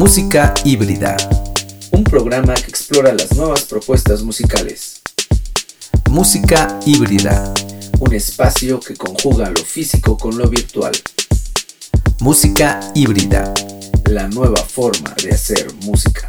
Música híbrida, un programa que explora las nuevas propuestas musicales. Música híbrida, un espacio que conjuga lo físico con lo virtual. Música híbrida, la nueva forma de hacer música.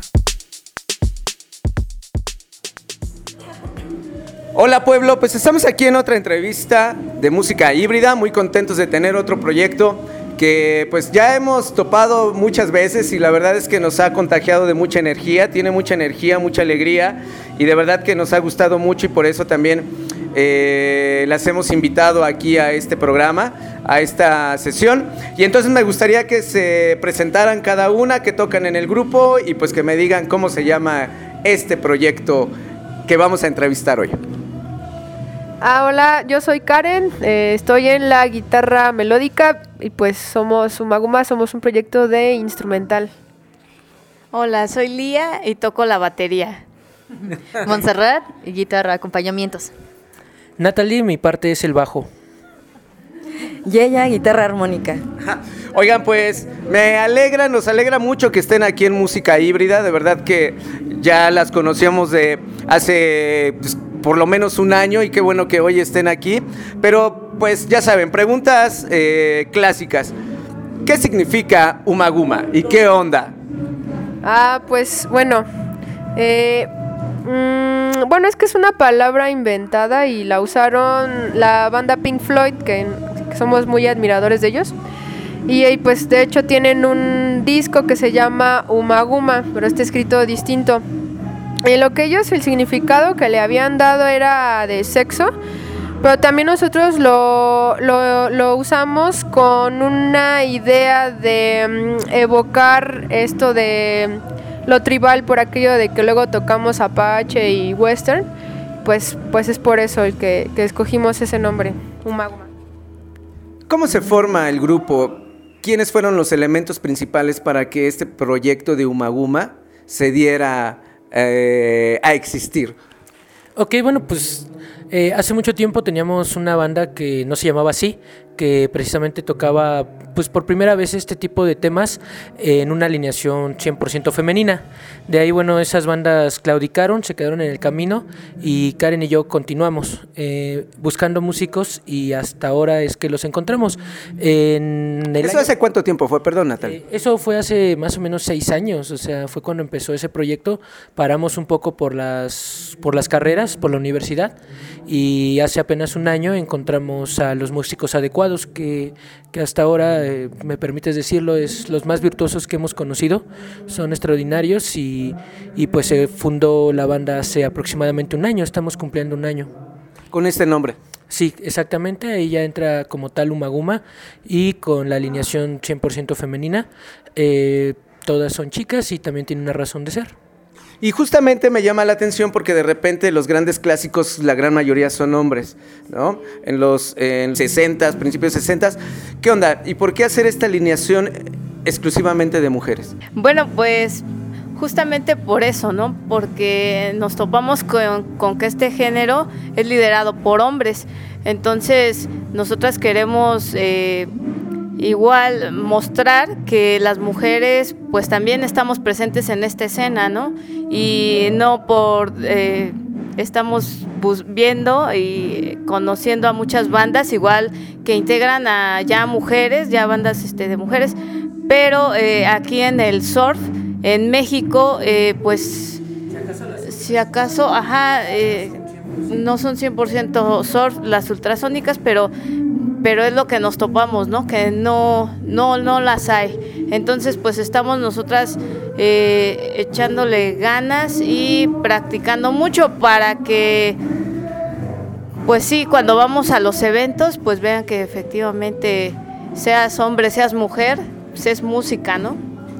Hola pueblo, pues estamos aquí en otra entrevista de música híbrida, muy contentos de tener otro proyecto que pues ya hemos topado muchas veces y la verdad es que nos ha contagiado de mucha energía, tiene mucha energía, mucha alegría y de verdad que nos ha gustado mucho y por eso también las hemos invitado aquí a este programa, a esta sesión, y entonces me gustaría que se presentaran cada una, que tocan en el grupo y pues que me digan cómo se llama este proyecto que vamos a entrevistar hoy. Hola, yo soy Karen, estoy en la guitarra melódica y pues somos Umaguma, somos un proyecto de instrumental. Hola, soy Lía y toco la batería. Montserrat, guitarra, acompañamientos. Natalie, mi parte es el bajo. Yeya, guitarra armónica. Oigan, pues nos alegra mucho que estén aquí en Música Híbrida, de verdad que ya las conocíamos de hace por lo menos un año y qué bueno que hoy estén aquí, pero pues ya saben, preguntas clásicas. ¿Qué significa Umaguma y qué onda? Pues bueno, bueno, es que es una palabra inventada y la usaron la banda Pink Floyd, que somos muy admiradores de ellos. Y pues de hecho tienen un disco que se llama Umaguma, pero está escrito distinto. Y lo que ellos, el significado que le habían dado era de sexo, pero también nosotros lo usamos con una idea de evocar esto de lo tribal, por aquello de que luego tocamos Apache y Western, pues es por eso el que escogimos ese nombre, Umaguma. ¿Cómo se forma el grupo? ¿Quiénes fueron los elementos principales para que este proyecto de Umaguma se diera a existir? Ok, bueno, pues hace mucho tiempo teníamos una banda que no se llamaba así, que precisamente tocaba pues por primera vez este tipo de temas en una alineación 100% femenina. De ahí, bueno, esas bandas claudicaron, se quedaron en el camino y Karen y yo continuamos buscando músicos y hasta ahora es que los encontramos. ¿Eso hace cuánto tiempo fue? Perdón, Natalia. Eso fue hace más o menos 6 años, o sea, fue cuando empezó ese proyecto. Paramos un poco por las carreras, por la universidad, y hace apenas un año encontramos a los músicos adecuados que hasta ahora, me permites decirlo, es los más virtuosos que hemos conocido, son extraordinarios y pues se fundó la banda hace aproximadamente un año, estamos cumpliendo un año. ¿Con este nombre? Sí, exactamente, ahí ya entra como tal Umaguma y con la alineación 100% femenina, todas son chicas y también tienen una razón de ser. Y justamente me llama la atención porque de repente los grandes clásicos, la gran mayoría son hombres, ¿no? En los 60s, principios 60s. ¿Qué onda? ¿Y por qué hacer esta alineación exclusivamente de mujeres? Bueno, pues justamente por eso, ¿no? Porque nos topamos con que este género es liderado por hombres. Entonces, nosotras queremos igual mostrar que las mujeres pues también estamos presentes en esta escena, ¿no? Y no estamos viendo y conociendo a muchas bandas igual que integran a ya mujeres, ya bandas de mujeres, pero aquí en el surf, en México, pues si acaso, no son 100% surf las ultrasónicas, pero es lo que nos topamos, ¿no? Que no las hay. Entonces, pues estamos nosotras echándole ganas y practicando mucho para que, pues sí, cuando vamos a los eventos, pues vean que efectivamente, seas hombre, seas mujer, pues es música, ¿no?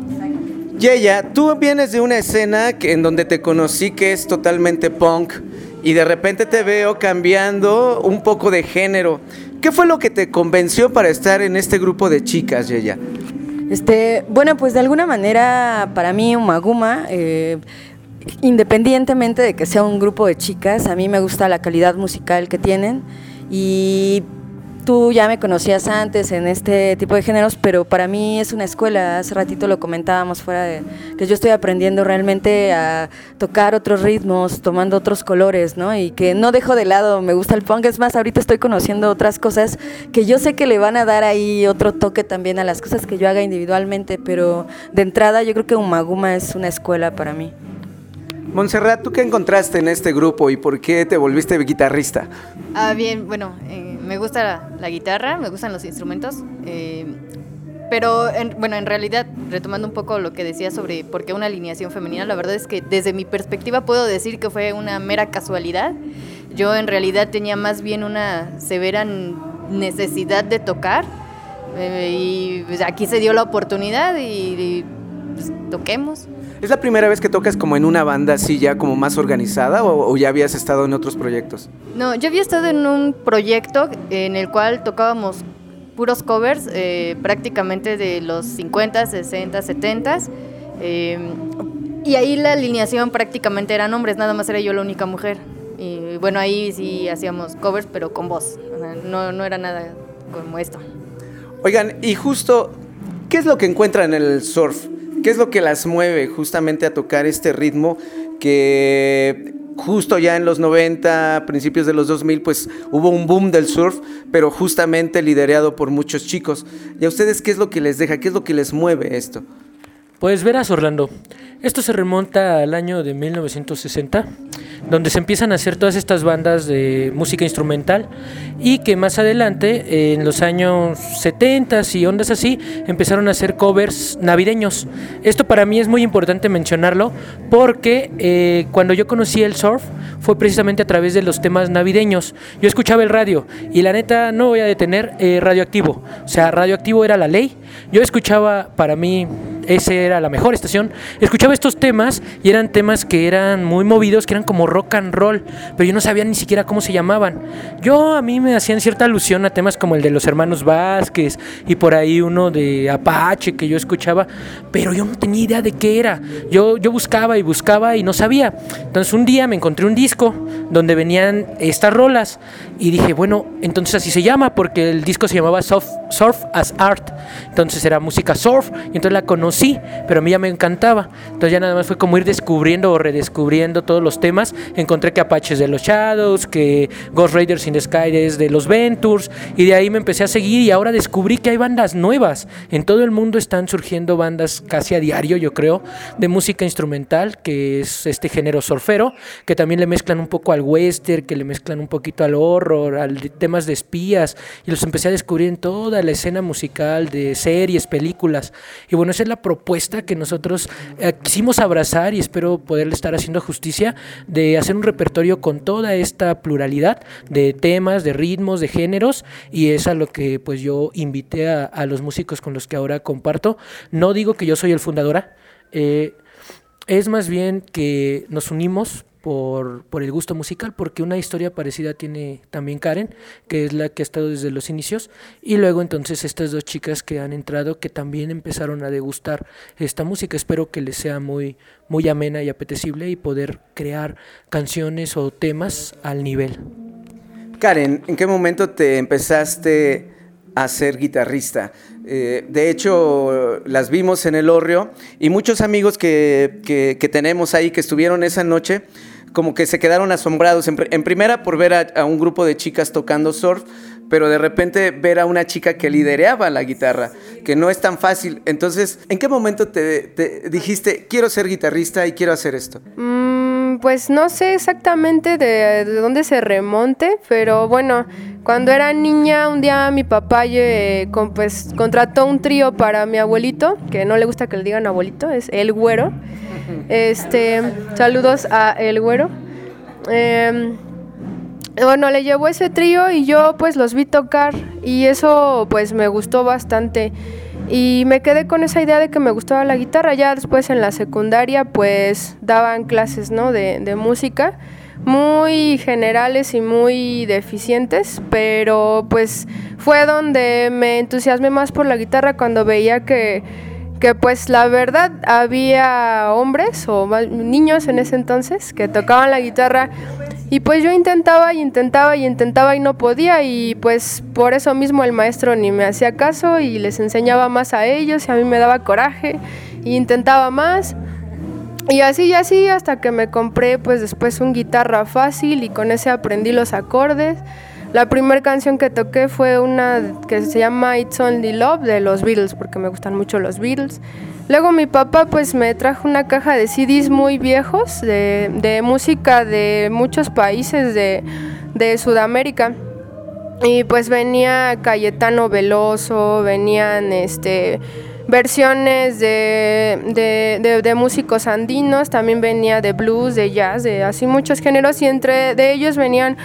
Yeya, tú vienes de una escena en donde te conocí que es totalmente punk y de repente te veo cambiando un poco de género. ¿Qué fue lo que te convenció para estar en este grupo de chicas, Yeya? Bueno, pues de alguna manera para mí Umaguma, independientemente de que sea un grupo de chicas, a mí me gusta la calidad musical que tienen y tú ya me conocías antes en este tipo de géneros, pero para mí es una escuela. Hace ratito lo comentábamos fuera de que yo estoy aprendiendo realmente a tocar otros ritmos, tomando otros colores, ¿no? Y que no dejo de lado, me gusta el punk. Es más, ahorita estoy conociendo otras cosas que yo sé que le van a dar ahí otro toque también a las cosas que yo haga individualmente, pero de entrada yo creo que Ummagumma es una escuela para mí. Montserrat, ¿tú qué encontraste en este grupo y por qué te volviste guitarrista? Bien, bueno, me gusta la guitarra, me gustan los instrumentos, pero en realidad, retomando un poco lo que decía sobre por qué una alineación femenina, la verdad es que desde mi perspectiva puedo decir que fue una mera casualidad. Yo en realidad tenía más bien una severa necesidad de tocar, y pues aquí se dio la oportunidad y pues, toquemos. ¿Es la primera vez que tocas como en una banda así ya como más organizada o ya habías estado en otros proyectos? No, yo había estado en un proyecto en el cual tocábamos puros covers, prácticamente de los 50, 60, 70, y ahí la alineación prácticamente eran hombres, nada más era yo la única mujer. Y bueno, ahí sí hacíamos covers, pero con voz, no era nada como esto. Oigan, y justo, ¿qué es lo que encuentran en el surf? ¿Qué es lo que las mueve justamente a tocar este ritmo que justo ya en los 90, principios de los 2000, pues hubo un boom del surf, pero justamente liderado por muchos chicos? ¿Y a ustedes qué es lo que les deja? ¿Qué es lo que les mueve esto? Pues verás, Orlando, esto se remonta al año de 1960, donde se empiezan a hacer todas estas bandas de música instrumental y que más adelante, en los años 70 y ondas así, empezaron a hacer covers navideños. Esto para mí es muy importante mencionarlo porque cuando yo conocí el surf fue precisamente a través de los temas navideños. Yo escuchaba el radio y la neta no voy a detener Radioactivo, o sea, Radioactivo era la ley. Yo escuchaba, para mí esa era la mejor estación, escuchaba estos temas y eran temas que eran muy movidos, que eran como rock and roll, pero yo no sabía ni siquiera cómo se llamaban. A mí me hacían cierta alusión a temas como el de los hermanos Vázquez y por ahí uno de Apache que yo escuchaba, pero yo no tenía idea de qué era. Yo buscaba y no sabía. Entonces un día me encontré un disco donde venían estas rolas y dije, bueno, entonces así se llama, porque el disco se llamaba Surf as Art, entonces era música surf, y entonces la conocí, pero a mí ya me encantaba. Entonces ya nada más fue como ir descubriendo o redescubriendo todos los temas. Encontré que Apache es de los Shadows, que Ghost Raiders in the Sky es de los Ventures, y de ahí me empecé a seguir y ahora descubrí que hay bandas nuevas. En todo el mundo están surgiendo bandas casi a diario, yo creo, de música instrumental, que es este género surfero, que también le mezclan un poco al western, que le mezclan un poquito al horror, al temas de espías, y los empecé a descubrir en toda la escena musical de series, películas. Y bueno, esa es la propuesta que nosotros quisimos abrazar, y espero poderle estar haciendo justicia, de hacer un repertorio con toda esta pluralidad de temas, de ritmos, de géneros, y es a lo que pues yo invité a los músicos con los que ahora comparto. No digo que yo soy el fundadora, es más bien que nos unimos por el gusto musical, porque una historia parecida tiene también Karen, que es la que ha estado desde los inicios, y luego entonces estas dos chicas que han entrado, que también empezaron a degustar esta música. Espero que les sea muy, muy amena y apetecible y poder crear canciones o temas al nivel. Karen, ¿en qué momento te empezaste a ser guitarrista? De hecho, las vimos en el Hórreo, y muchos amigos que tenemos ahí que estuvieron esa noche como que se quedaron asombrados, en primera por ver a un grupo de chicas tocando surf, pero de repente ver a una chica que lidereaba la guitarra, que no es tan fácil. Entonces, ¿en qué momento te dijiste, quiero ser guitarrista y quiero hacer esto? Pues no sé exactamente de dónde se remonte, pero bueno, cuando era niña, un día mi papá contrató un trío para mi abuelito, que no le gusta que le digan abuelito, es El Güero. Saludos a El Güero. Bueno, le llevó ese trío y yo pues los vi tocar, y eso pues me gustó bastante. Y me quedé con esa idea de que me gustaba la guitarra. Ya después en la secundaria pues daban clases, ¿no? de música, muy generales y muy deficientes, pero pues fue donde me entusiasmé más por la guitarra, cuando veía que que pues la verdad había hombres o niños en ese entonces que tocaban la guitarra y pues yo intentaba y no podía, y pues por eso mismo el maestro ni me hacía caso y les enseñaba más a ellos y a mí me daba coraje y intentaba más. Y así hasta que me compré pues después un guitarra fácil y con ese aprendí los acordes. La primera canción que toqué fue una que se llama It's Only Love de los Beatles, porque me gustan mucho los Beatles. Luego mi papá pues me trajo una caja de CDs muy viejos de música de muchos países de Sudamérica. Y pues venía Caetano Veloso, venían versiones de músicos andinos, también venía de blues, de jazz, de así muchos géneros, y entre de ellos venían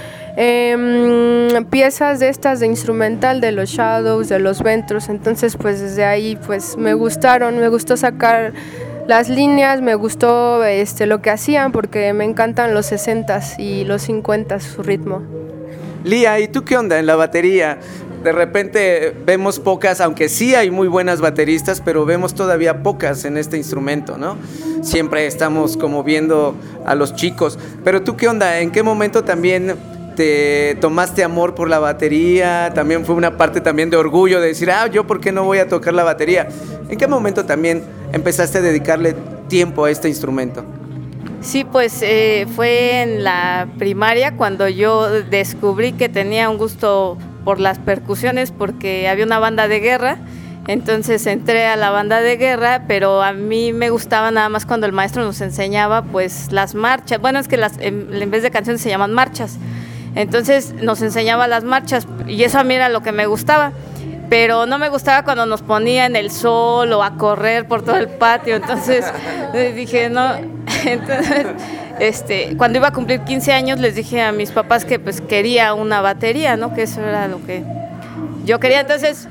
piezas de estas de instrumental de los Shadows, de los Ventures. Entonces pues desde ahí pues me gustó sacar las líneas, me gustó lo que hacían, porque me encantan los 60s y los 50s, su ritmo. Lía, ¿y tú qué onda en la batería? De repente vemos pocas, aunque sí hay muy buenas bateristas, pero vemos todavía pocas en este instrumento, ¿no? Siempre estamos como viendo a los chicos. Pero tú qué onda, ¿en qué momento también te tomaste amor por la batería? También fue una parte también de orgullo de decir, yo ¿por qué no voy a tocar la batería? ¿En qué momento también empezaste a dedicarle tiempo a este instrumento? Sí, pues fue en la primaria cuando yo descubrí que tenía un gusto por las percusiones, porque había una banda de guerra. Entonces entré a la banda de guerra, pero a mí me gustaba nada más cuando el maestro nos enseñaba pues las marchas. Bueno, es que en vez de canciones se llaman marchas. Entonces nos enseñaba las marchas y eso a mí era lo que me gustaba. Pero no me gustaba cuando nos ponía en el sol o a correr por todo el patio. Entonces dije, no. Entonces, cuando iba a cumplir 15 años les dije a mis papás que pues quería una batería, ¿no? Que eso era lo que yo quería. Entonces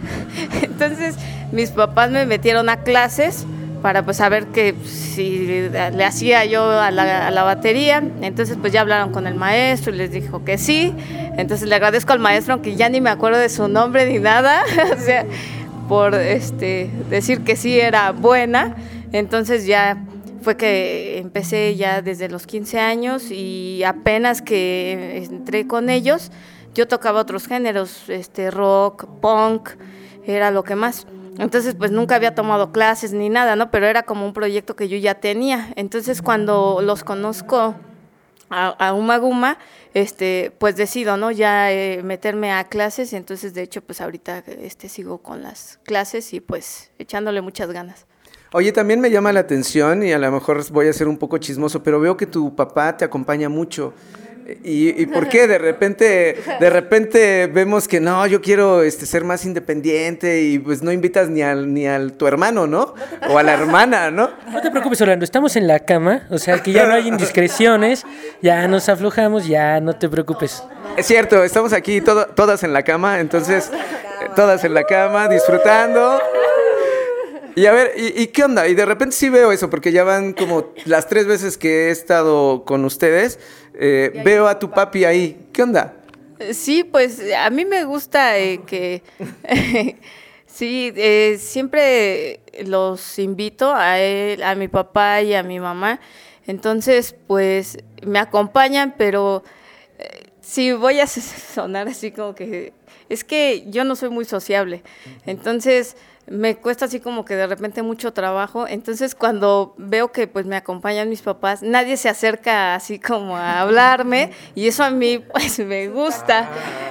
mis papás me metieron a clases para pues saber que si le hacía yo a la batería. Entonces pues ya hablaron con el maestro y les dijo que sí. Entonces le agradezco al maestro, aunque ya ni me acuerdo de su nombre ni nada, o sea, por decir que sí era buena. Entonces ya fue que empecé ya desde los 15 años, y apenas que entré con ellos yo tocaba otros géneros, rock, punk, era lo que más. Entonces pues nunca había tomado clases ni nada, ¿no? Pero era como un proyecto que yo ya tenía. Entonces cuando los conozco a Uma Guma, pues decido, ¿no? Ya meterme a clases, y entonces de hecho pues ahorita sigo con las clases y pues echándole muchas ganas. Oye, también me llama la atención, y a lo mejor voy a ser un poco chismoso, pero veo que tu papá te acompaña mucho. ¿Y por qué? De repente vemos que no, yo quiero ser más independiente, y pues no invitas ni al tu hermano, ¿no? O a la hermana, ¿no? No te preocupes, Orlando, estamos en la cama, o sea que ya no hay indiscreciones, ya nos aflojamos, ya no te preocupes. Es cierto, estamos aquí todas en la cama, entonces todas en la cama, disfrutando. Y a ver, ¿y qué onda? Y de repente sí veo eso, porque ya van como las 3 veces que he estado con ustedes, veo a tu papi ahí. ¿Qué onda? Sí, pues a mí me gusta que sí, siempre los invito a él, a mi papá y a mi mamá. Entonces, pues me acompañan, pero sí voy a sonar así como que es que yo no soy muy sociable. Entonces me cuesta así como que de repente mucho trabajo. Entonces cuando veo que pues me acompañan mis papás, nadie se acerca así como a hablarme, y eso a mí pues me gusta.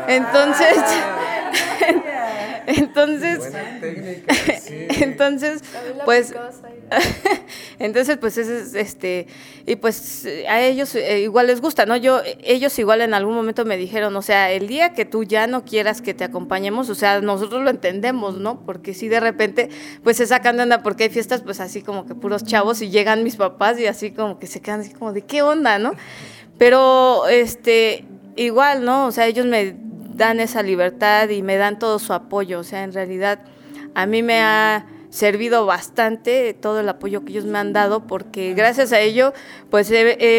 Entonces pues entonces pues es y pues a ellos igual les gusta, ¿no? Ellos igual en algún momento me dijeron, o sea, el día que tú ya no quieras que te acompañemos, o sea, nosotros lo entendemos, ¿no? Porque si de repente pues se sacan de onda, porque hay fiestas pues así como que puros chavos, y llegan mis papás y así como que se quedan así como de qué onda, ¿no? Pero igual, ¿no? O sea, ellos me dan esa libertad y me dan todo su apoyo. O sea, en realidad a mí me ha servido bastante todo el apoyo que ellos me han dado, porque gracias a ello pues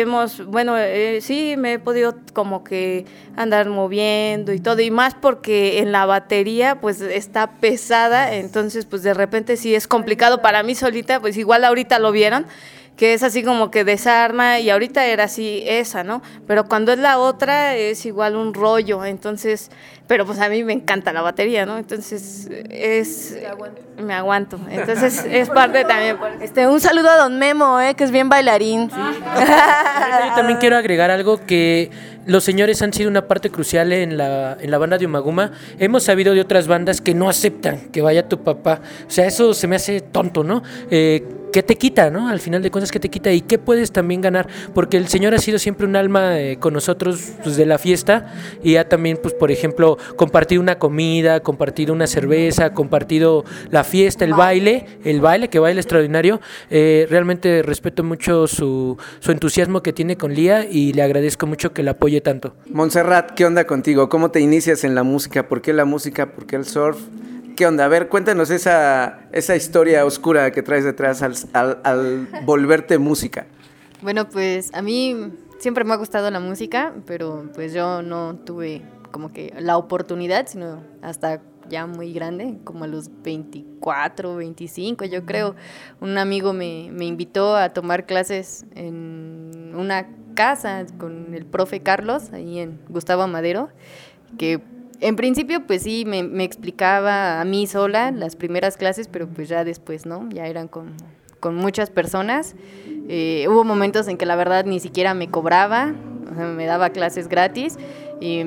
sí me he podido como que andar moviendo y todo, y más porque en la batería pues está pesada, entonces pues de repente sí es complicado para mí solita, pues igual ahorita lo vieron, que es así como que desarma, y ahorita era así esa, ¿no? Pero cuando es la otra es igual un rollo, entonces, pero pues a mí me encanta la batería, ¿no? Entonces me aguanto, entonces es parte también. Un saludo a don Memo, que es bien bailarín. Sí. Yo también quiero agregar algo, que los señores han sido una parte crucial en la banda de Umaguma. Hemos sabido de otras bandas que no aceptan que vaya tu papá. O sea, eso se me hace tonto, ¿no? ¿Qué te quita, no? Al final de cuentas, ¿qué te quita? ¿Y qué puedes también ganar? Porque el señor ha sido siempre un alma con nosotros, pues, de la fiesta, y ha también, pues, por ejemplo, compartido una comida, compartido una cerveza, compartido la fiesta, el baile, que baila extraordinario. Realmente respeto mucho su entusiasmo que tiene con Lía, y le agradezco mucho que la apoye tanto. Montserrat, ¿qué onda contigo? ¿Cómo te inicias en la música? ¿Por qué la música? ¿Por qué el surf? ¿Qué onda? A ver, cuéntanos esa historia oscura que traes detrás al volverte música. Bueno, pues a mí siempre me ha gustado la música, pero pues yo no tuve como que la oportunidad, sino hasta ya muy grande, como a los 24, 25, yo creo. Un amigo me invitó a tomar clases en una casa con el profe Carlos, ahí en Gustavo Amadero, que en principio pues sí me explicaba a mí sola las primeras clases, pero pues ya después, ¿no? Ya eran con muchas personas. Hubo momentos en que la verdad ni siquiera me cobraba, o sea, me daba clases gratis, y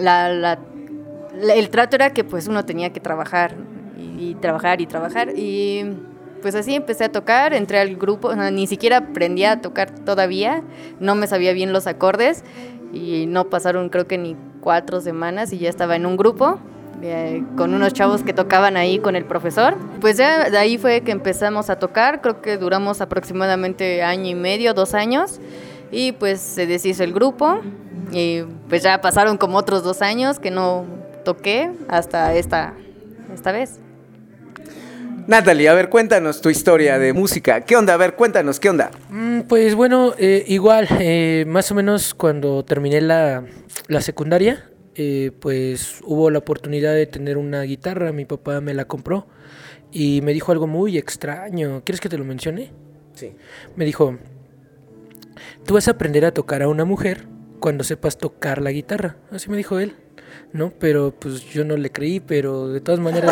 el trato era que pues uno tenía que trabajar y trabajar, y pues así empecé a tocar, entré al grupo, ni siquiera aprendí a tocar todavía, no me sabía bien los acordes, y no pasaron creo que ni 4 semanas y ya estaba en un grupo con unos chavos que tocaban ahí con el profesor. Pues ya de ahí fue que empezamos a tocar, creo que duramos aproximadamente 1 año y medio, 2 años, y pues se deshizo el grupo, y pues ya pasaron como otros 2 años que no toqué hasta esta vez. Natalie, a ver, cuéntanos tu historia de música. ¿Qué onda? A ver, cuéntanos, ¿qué onda? Pues bueno, igual, más o menos cuando terminé la secundaria, pues hubo la oportunidad de tener una guitarra. Mi papá me la compró y me dijo algo muy extraño. ¿Quieres que te lo mencione? Sí. Me dijo: tú vas a aprender a tocar a una mujer cuando sepas tocar la guitarra. Así me dijo él, ¿no? Pero pues yo no le creí, pero de todas maneras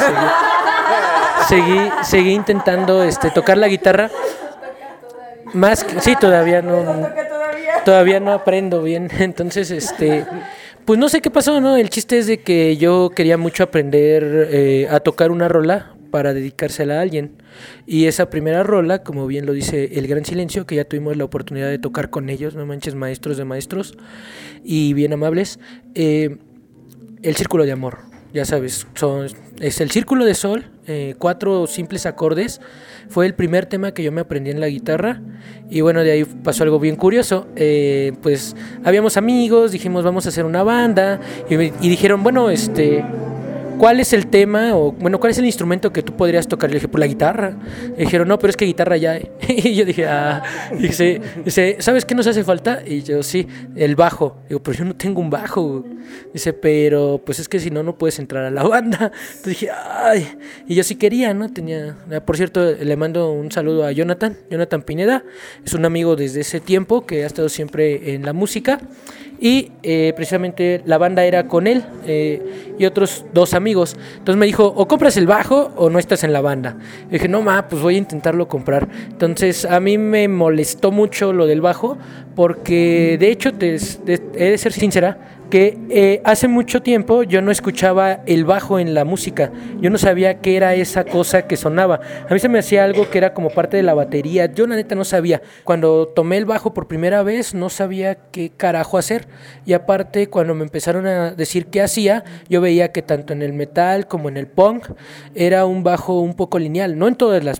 seguí intentando tocar la guitarra. Sí, todavía no aprendo bien. Entonces, pues no sé qué pasó, ¿no? El chiste es de que yo quería mucho aprender a tocar una rola para dedicársela a alguien. Y esa primera rola, como bien lo dice El Gran Silencio, que ya tuvimos la oportunidad de tocar con ellos, no manches, maestros de maestros y bien amables, El Círculo de Amor. Ya sabes, es el Círculo de Sol, 4 simples acordes. Fue el primer tema que yo me aprendí en la guitarra. Y bueno, de ahí pasó algo bien curioso. Pues habíamos amigos, dijimos vamos a hacer una banda. Y dijeron, bueno, ¿cuál es el tema? O bueno, ¿cuál es el instrumento que tú podrías tocar? Le dije, pues la guitarra. Le dijeron, no, pero es que guitarra ya hay. Y yo dije, dice, ¿sabes qué nos hace falta? Y yo, sí, el bajo. Digo, pero yo no tengo un bajo. Dice, pero pues es que si no, no puedes entrar a la banda. Entonces dije, ay. Y yo sí quería, ¿no? Por cierto, le mando un saludo a Jonathan Pineda. Es un amigo desde ese tiempo que ha estado siempre en la música. Y precisamente la banda era con él y otros 2 amigos. Entonces me dijo, o compras el bajo o no estás en la banda. Y dije, no, pues voy a intentarlo comprar. Entonces a mí me molestó mucho lo del bajo, porque de hecho he de ser sincera, que hace mucho tiempo yo no escuchaba el bajo en la música. Yo no sabía qué era esa cosa que sonaba. A mí se me hacía algo que era como parte de la batería. Yo la neta no sabía. Cuando tomé el bajo por primera vez no sabía qué carajo hacer. Y aparte, cuando me empezaron a decir qué hacía, yo veía que tanto en el metal como en el punk era un bajo un poco lineal. No en todas las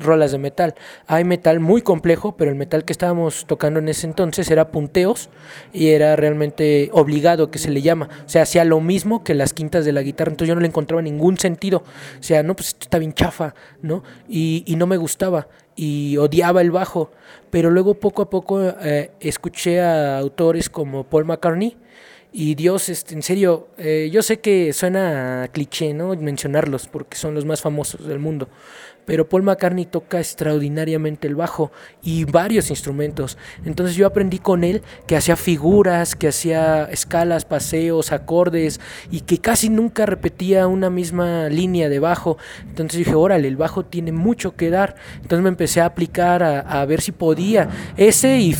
rolas de metal. Hay metal muy complejo, pero el metal que estábamos tocando en ese entonces era punteos y era realmente obligado, que se le llama. O sea, hacía lo mismo que las quintas de la guitarra, entonces yo no le encontraba ningún sentido. O sea, no, pues esto está bien chafa, ¿no? Y no me gustaba y odiaba el bajo. Pero luego poco a poco escuché a autores como Paul McCartney. Y Dios, en serio, yo sé que suena cliché, ¿no?, mencionarlos porque son los más famosos del mundo, pero Paul McCartney toca extraordinariamente el bajo y varios instrumentos. Entonces yo aprendí con él que hacía figuras, que hacía escalas, paseos, acordes y que casi nunca repetía una misma línea de bajo. Entonces dije, órale, el bajo tiene mucho que dar. Entonces me empecé a aplicar a ver si podía. Ese y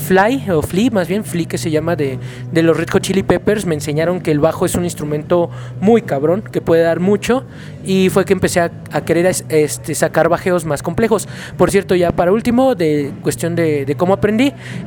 Flea que se llama, de los Red Hot Chili Peppers, me enseñaron que el bajo es un instrumento muy cabrón, que puede dar mucho, y fue que empecé a querer sacar bajeos más complejos. Por cierto, ya para último, de cuestión de cómo aprendí,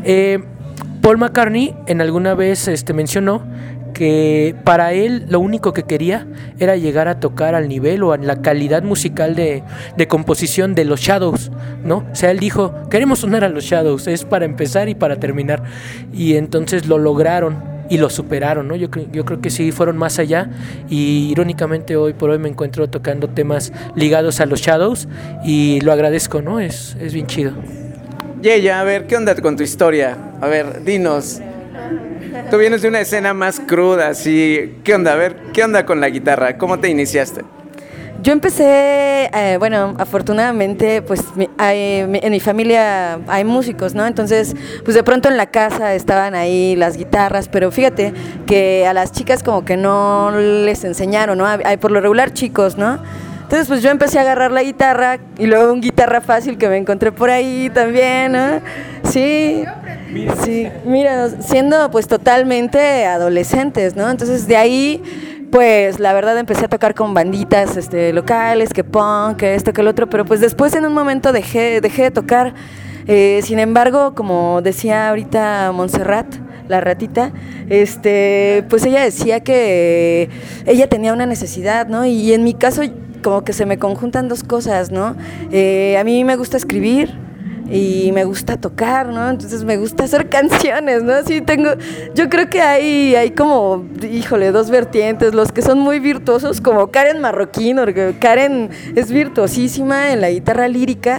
Paul McCartney en alguna vez mencionó que para él lo único que quería era llegar a tocar al nivel o a la calidad musical de composición de los Shadows, ¿no? O sea, él dijo, queremos sonar a los Shadows, es para empezar y para terminar. Y entonces lo lograron y lo superaron, ¿no? Yo creo que sí fueron más allá, y irónicamente hoy por hoy me encuentro tocando temas ligados a los Shadows y lo agradezco, ¿no? Es bien chido. Yeya, a ver, ¿qué onda con tu historia? A ver, dinos. Tú vienes de una escena más cruda, así. ¿Qué onda? A ver, ¿qué onda con la guitarra? ¿Cómo te iniciaste? Yo empecé, bueno, afortunadamente, pues en mi familia hay músicos, ¿no? Entonces, pues de pronto en la casa estaban ahí las guitarras, pero fíjate que a las chicas como que no les enseñaron, ¿no? Hay por lo regular chicos, ¿no? Entonces, pues yo empecé a agarrar la guitarra y luego un guitarra fácil que me encontré por ahí también, ¿no? Sí, mira, siendo pues totalmente adolescentes, ¿no? Entonces, de ahí, pues la verdad empecé a tocar con banditas locales, que punk, que esto, que el otro, pero pues después en un momento dejé de tocar. Sin embargo, como decía ahorita Montserrat, la ratita, pues ella decía que ella tenía una necesidad, ¿no? Y en mi caso como que se me conjuntan dos cosas, ¿no? A mí me gusta escribir y me gusta tocar, ¿no? Entonces me gusta hacer canciones, ¿no? Sí, yo creo que hay como, híjole, dos vertientes, los que son muy virtuosos, como Karen Marroquín, porque Karen es virtuosísima en la guitarra lírica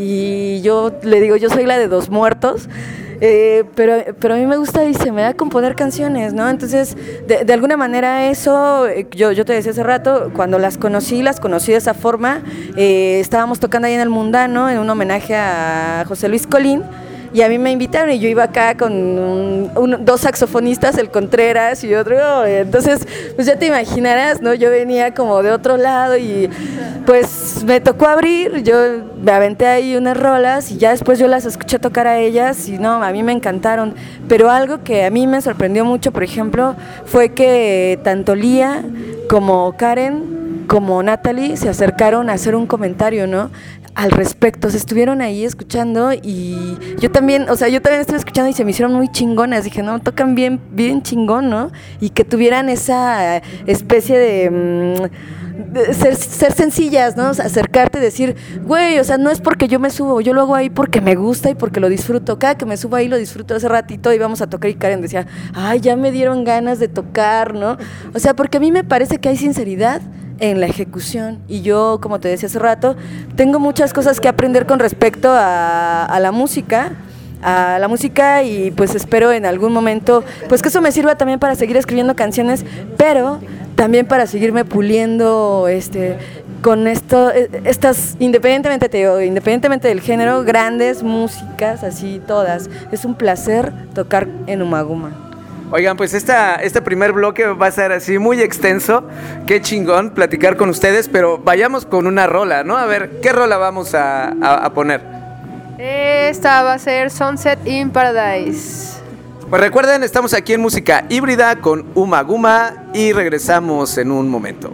y yo le digo, yo soy la de dos muertos. Pero a mí me gusta y se me da componer canciones, ¿no? Entonces, de alguna manera eso, yo te decía hace rato, cuando las conocí de esa forma. Estábamos tocando ahí en el Mundano, en un homenaje a José Luis Colín, y a mí me invitaron y yo iba acá con dos saxofonistas, el Contreras y otro, entonces pues ya te imaginarás, ¿no? Yo venía como de otro lado y pues me tocó abrir, yo me aventé ahí unas rolas y ya después yo las escuché tocar a ellas y no, a mí me encantaron, pero algo que a mí me sorprendió mucho, por ejemplo, fue que tanto Lía como Karen como Natalie se acercaron a hacer un comentario, ¿no?, al respecto, se estuvieron ahí escuchando y yo también estuve escuchando y se me hicieron muy chingonas, dije, no, tocan bien chingón, ¿no? Y que tuvieran esa especie de ser sencillas, ¿no? O sea, acercarte y decir, güey, o sea, no es porque yo me subo, yo lo hago ahí porque me gusta y porque lo disfruto. Cada que me subo ahí lo disfruto. Hace ratito íbamos a tocar y Karen decía, ay, ya me dieron ganas de tocar, ¿no? O sea, porque a mí me parece que hay sinceridad en la ejecución y yo, como te decía hace rato, tengo muchas cosas que aprender con respecto a la música y pues espero en algún momento pues que eso me sirva también para seguir escribiendo canciones, pero también para seguirme puliendo con estas, independientemente del género, grandes músicas, así todas. Es un placer tocar en Umaguma. Oigan, pues este primer bloque va a ser así muy extenso. Qué chingón platicar con ustedes, pero vayamos con una rola, ¿no? A ver, ¿qué rola vamos a poner? Esta va a ser Sunset in Paradise. Pues recuerden, estamos aquí en Música Híbrida con Umaguma y regresamos en un momento.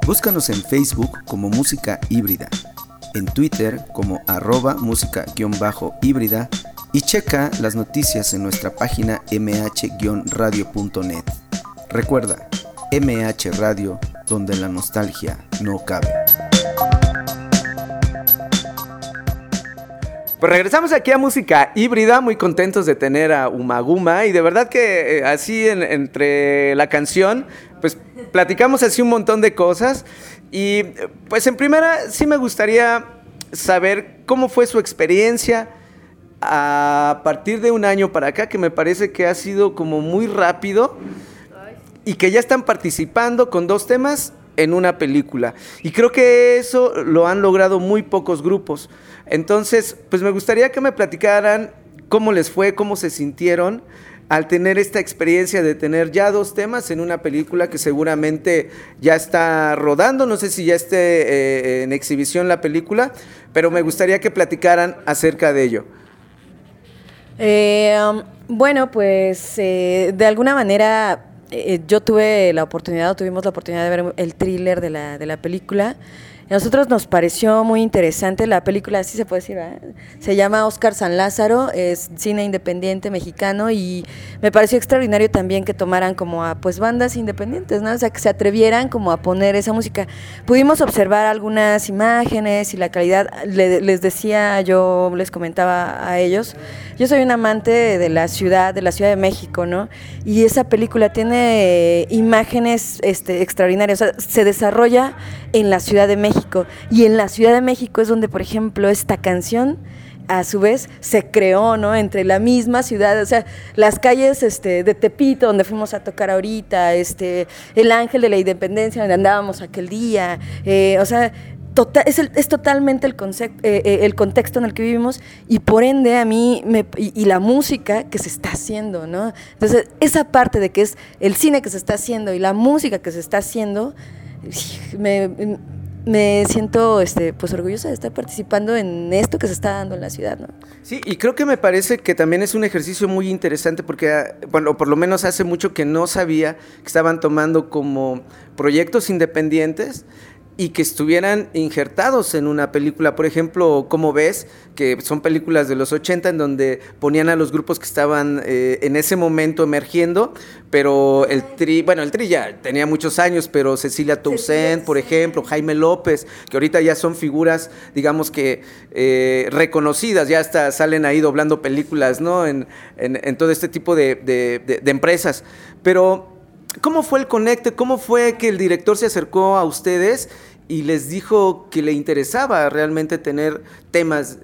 Búscanos en Facebook como Música Híbrida, en Twitter como @música_híbrida y checa las noticias en nuestra página mh-radio.net. Recuerda, MH Radio, donde la nostalgia no cabe. Pues regresamos aquí a Música Híbrida, muy contentos de tener a Ummagumma y de verdad que así entre la canción, pues platicamos así un montón de cosas y pues en primera sí me gustaría saber cómo fue su experiencia a partir de un año para acá, que me parece que ha sido como muy rápido y que ya están participando con 2 temas en una película. Y creo que eso lo han logrado muy pocos grupos. Entonces, pues me gustaría que me platicaran cómo les fue, cómo se sintieron al tener esta experiencia de tener ya 2 temas en una película que seguramente ya está rodando. No sé si ya esté en exhibición la película, pero me gustaría que platicaran acerca de ello. Bueno, pues de alguna manera yo tuvimos la oportunidad de ver el thriller de la película. A nosotros nos pareció muy interesante la película, así se puede decir, ¿verdad? Se llama Óscar San Lázaro, es cine independiente mexicano y me pareció extraordinario también que tomaran como a pues bandas independientes, ¿no? O sea, que se atrevieran como a poner esa música. Pudimos observar algunas imágenes y la calidad, les decía, yo les comentaba a ellos, yo soy un amante de la Ciudad de México, ¿no? Y esa película tiene imágenes extraordinarias, o sea, se desarrolla en la Ciudad de México. Y en la Ciudad de México es donde, por ejemplo, esta canción a su vez se creó, ¿no? Entre la misma ciudad, o sea, las calles de Tepito, donde fuimos a tocar ahorita, el Ángel de la Independencia, donde andábamos aquel día, o sea, es totalmente el contexto en el que vivimos y por ende a mí y la música que se está haciendo, ¿no? Entonces, esa parte de que es el cine que se está haciendo y la música que se está haciendo, me siento pues orgullosa de estar participando en esto que se está dando en la ciudad, ¿no? Sí, y creo que me parece que también es un ejercicio muy interesante porque, bueno, por lo menos hace mucho que no sabía que estaban tomando como proyectos independientes y que estuvieran injertados en una película. Por ejemplo, ¿Cómo ves? Que son películas de los 80 en donde ponían a los grupos que estaban en ese momento emergiendo, pero el Tri ya tenía muchos años, pero Cecilia Toussaint, por ejemplo, Jaime López, que ahorita ya son figuras, digamos que reconocidas, ya hasta salen ahí doblando películas, ¿no? En todo este tipo de empresas. Pero ¿cómo fue el conecte? ¿Cómo fue que el director se acercó a ustedes y les dijo que le interesaba realmente tener temas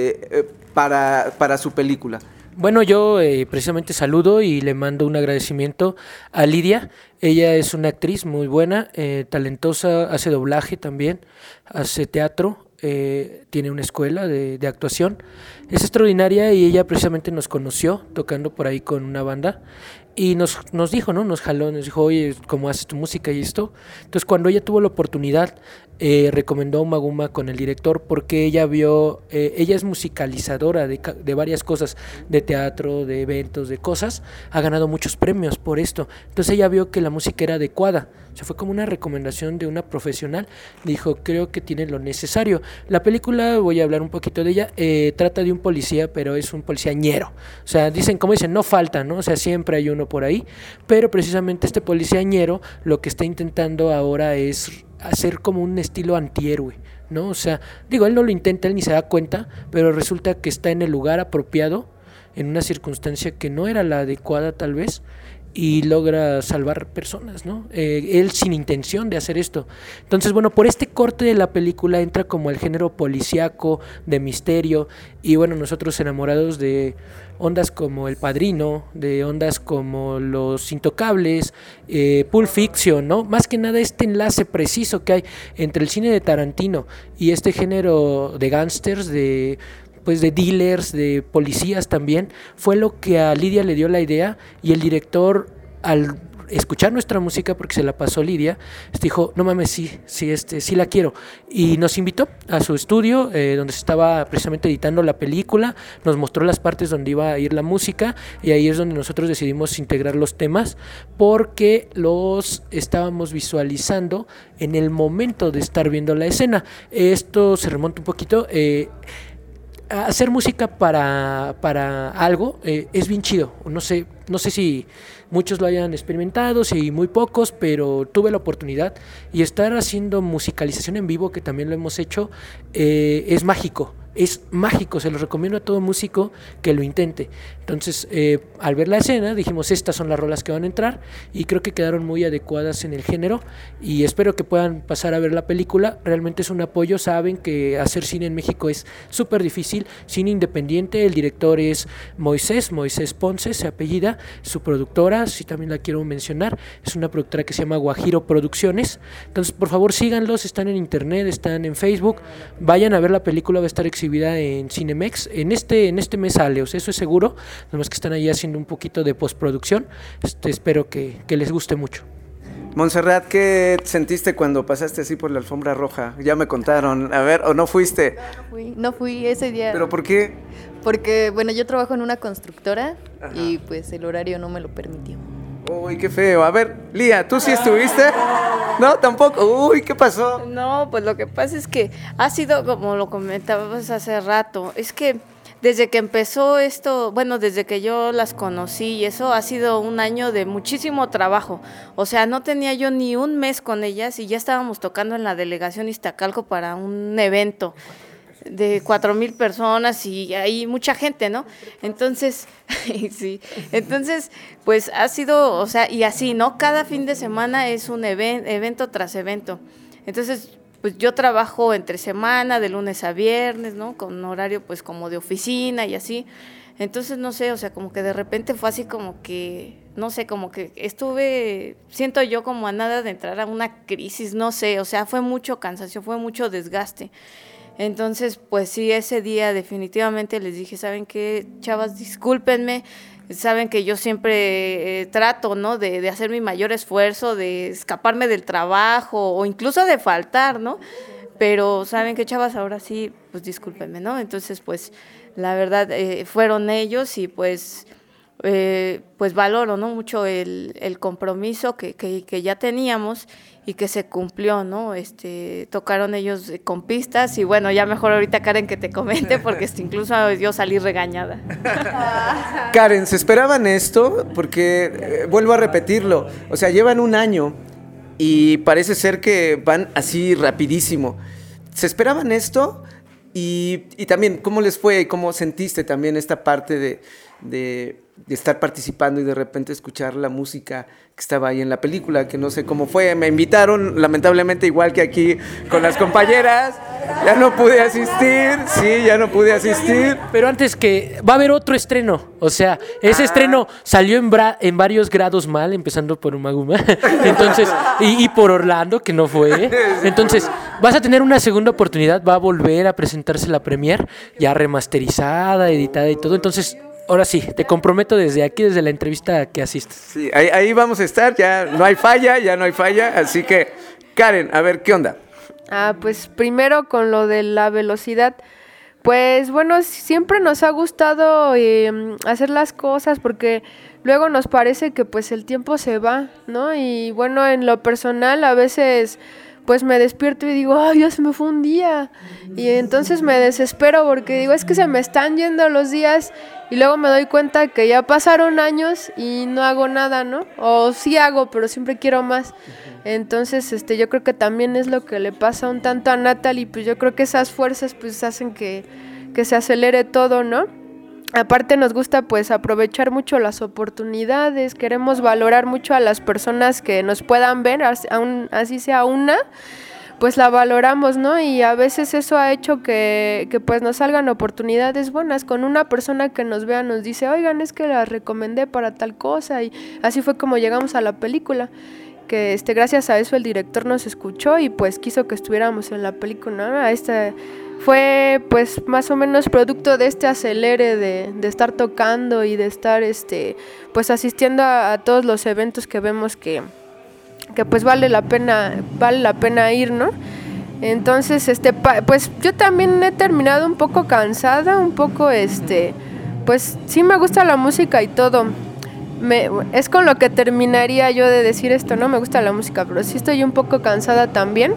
para su película? Bueno, yo precisamente saludo y le mando un agradecimiento a Lidia. Ella es una actriz muy buena, talentosa, hace doblaje también, hace teatro, tiene una escuela de actuación. Es extraordinaria y ella precisamente nos conoció tocando por ahí con una banda y nos dijo, ¿no? Nos jaló, nos dijo, oye, ¿cómo haces tu música y esto? Entonces, cuando ella tuvo la oportunidad, recomendó a Ummagumma con el director porque ella vio, ella es musicalizadora de varias cosas, de teatro, de eventos, de cosas, ha ganado muchos premios por esto. Entonces ella vio que la música era adecuada, o sea, fue como una recomendación de una profesional, dijo, creo que tiene lo necesario. La película, voy a hablar un poquito de ella, trata de un policía, pero es un policía ñero, o sea, como dicen, no falta, ¿no? O sea, siempre hay uno por ahí, pero precisamente este policía ñero lo que está intentando ahora es hacer como un estilo antihéroe, ¿no? O sea, digo, él no lo intenta, él ni se da cuenta, pero resulta que está en el lugar apropiado, en una circunstancia que no era la adecuada tal vez, y logra salvar personas, ¿no? Él sin intención de hacer esto. Entonces, bueno, por este corte de la película entra como el género policíaco, de misterio, y bueno, nosotros enamorados de ondas como El Padrino, de ondas como Los Intocables, Pulp Fiction, ¿no? Más que nada este enlace preciso que hay entre el cine de Tarantino y este género de gángsters, de dealers, de policías también, fue lo que a Lidia le dio la idea y el director al escuchar nuestra música, porque se la pasó Lidia, dijo, no mames, sí la quiero. Y nos invitó a su estudio, donde se estaba precisamente editando la película, nos mostró las partes donde iba a ir la música, y ahí es donde nosotros decidimos integrar los temas, porque los estábamos visualizando en el momento de estar viendo la escena. Esto se remonta un poquito, hacer música para algo es bien chido. No sé si muchos lo hayan experimentado, si muy pocos, pero tuve la oportunidad, y estar haciendo musicalización en vivo, que también lo hemos hecho, es mágico. Es mágico, se lo recomiendo a todo músico que lo intente. Entonces, al ver la escena, dijimos, estas son las rolas que van a entrar, y creo que quedaron muy adecuadas en el género, y espero que puedan pasar a ver la película. Realmente es un apoyo. Saben que hacer cine en México es súper difícil, cine independiente. El director es Moisés Ponce, se apellida. Su productora, sí, también la quiero mencionar, es una productora que se llama Guajiro Producciones. Entonces, por favor, síganlos, están en internet, están en Facebook, vayan a ver la película, va a estar exhibida en Cinemex en este mes sale, eso es seguro, nomás que están ahí haciendo un poquito de postproducción. Espero que les guste mucho. Montserrat, ¿qué sentiste cuando pasaste así por la alfombra roja? Ya me contaron, a ver, ¿o no fuiste? No fui ese día. ¿Pero por qué? Porque, bueno, yo trabajo en una constructora. Ajá. Y pues el horario no me lo permitió. Uy, qué feo. A ver, Lía, ¿tú sí estuviste? No, tampoco. Uy, ¿qué pasó? No, pues lo que pasa es que ha sido, como lo comentabas hace rato, es que desde que empezó esto, bueno, desde que yo las conocí y eso, ha sido un año de muchísimo trabajo. O sea, no tenía yo ni un mes con ellas y ya estábamos tocando en la delegación Iztacalco para un evento de 4,000 personas y hay mucha gente, ¿no? Entonces, sí, entonces, pues ha sido, o sea, y así, ¿no? Cada fin de semana es un evento tras evento. Entonces, pues yo trabajo entre semana, de lunes a viernes, ¿no? Con horario pues como de oficina y así. Entonces, no sé, o sea, como que de repente fue así como que, no sé, como que siento yo como a nada de entrar a una crisis, no sé, o sea, fue mucho cansancio, fue mucho desgaste. Entonces, pues sí, ese día definitivamente les dije, ¿saben qué, chavas? Discúlpenme, saben que yo siempre trato, ¿no? De hacer mi mayor esfuerzo, de escaparme del trabajo o incluso de faltar, ¿no? Pero, ¿saben qué, chavas? Ahora sí, pues discúlpenme, ¿no? Entonces, pues, la verdad, fueron ellos y pues valoro, ¿no? Mucho el compromiso que ya teníamos y que se cumplió, ¿no? Tocaron ellos con pistas y bueno, ya mejor ahorita Karen que te comente porque incluso yo salí regañada. Karen, ¿se esperaban esto? Porque vuelvo a repetirlo, o sea, llevan un año y parece ser que van así rapidísimo. ¿Se esperaban esto? Y también, ¿cómo les fue? ¿Cómo sentiste también esta parte de estar participando y de repente escuchar la música que estaba ahí en la película? Que no sé cómo fue, me invitaron, lamentablemente igual que aquí con las compañeras, ya no pude asistir, Pero antes que, va a haber otro estreno, o sea, ese estreno salió en varios grados mal, empezando por Umaguma, entonces, y por Orlando, que no fue, entonces, vas a tener una segunda oportunidad, va a volver a presentarse la premiere, ya remasterizada, editada y todo, entonces, ahora sí, te comprometo desde aquí, desde la entrevista que asistes. Sí, ahí vamos a estar, ya no hay falla, así que, Karen, a ver, ¿qué onda? Pues primero con lo de la velocidad, pues bueno, siempre nos ha gustado hacer las cosas porque luego nos parece que pues el tiempo se va, ¿no? Y bueno, en lo personal a veces pues me despierto y digo, ¡ay, ya se me fue un día! Y entonces me desespero porque digo, es que se me están yendo los días y luego me doy cuenta que ya pasaron años y no hago nada, ¿no? O sí hago, pero siempre quiero más. Entonces, yo creo que también es lo que le pasa un tanto a Natalie, pues yo creo que esas fuerzas pues hacen que se acelere todo, ¿no? Aparte nos gusta pues aprovechar mucho las oportunidades, queremos valorar mucho a las personas que nos puedan ver, así sea una, pues la valoramos, ¿no? Y a veces eso ha hecho que pues nos salgan oportunidades buenas. Con una persona que nos vea nos dice, oigan, es que la recomendé para tal cosa, y así fue como llegamos a la película, que gracias a eso el director nos escuchó y pues quiso que estuviéramos en la película, ¿no? fue pues más o menos producto de este acelere de estar tocando y de estar pues asistiendo a todos los eventos que vemos que pues vale la pena ir, ¿no? Entonces pues yo también he terminado un poco cansada, un poco pues sí me gusta la música y todo. Es con lo que terminaría yo de decir esto, ¿no? Me gusta la música, pero sí estoy un poco cansada también.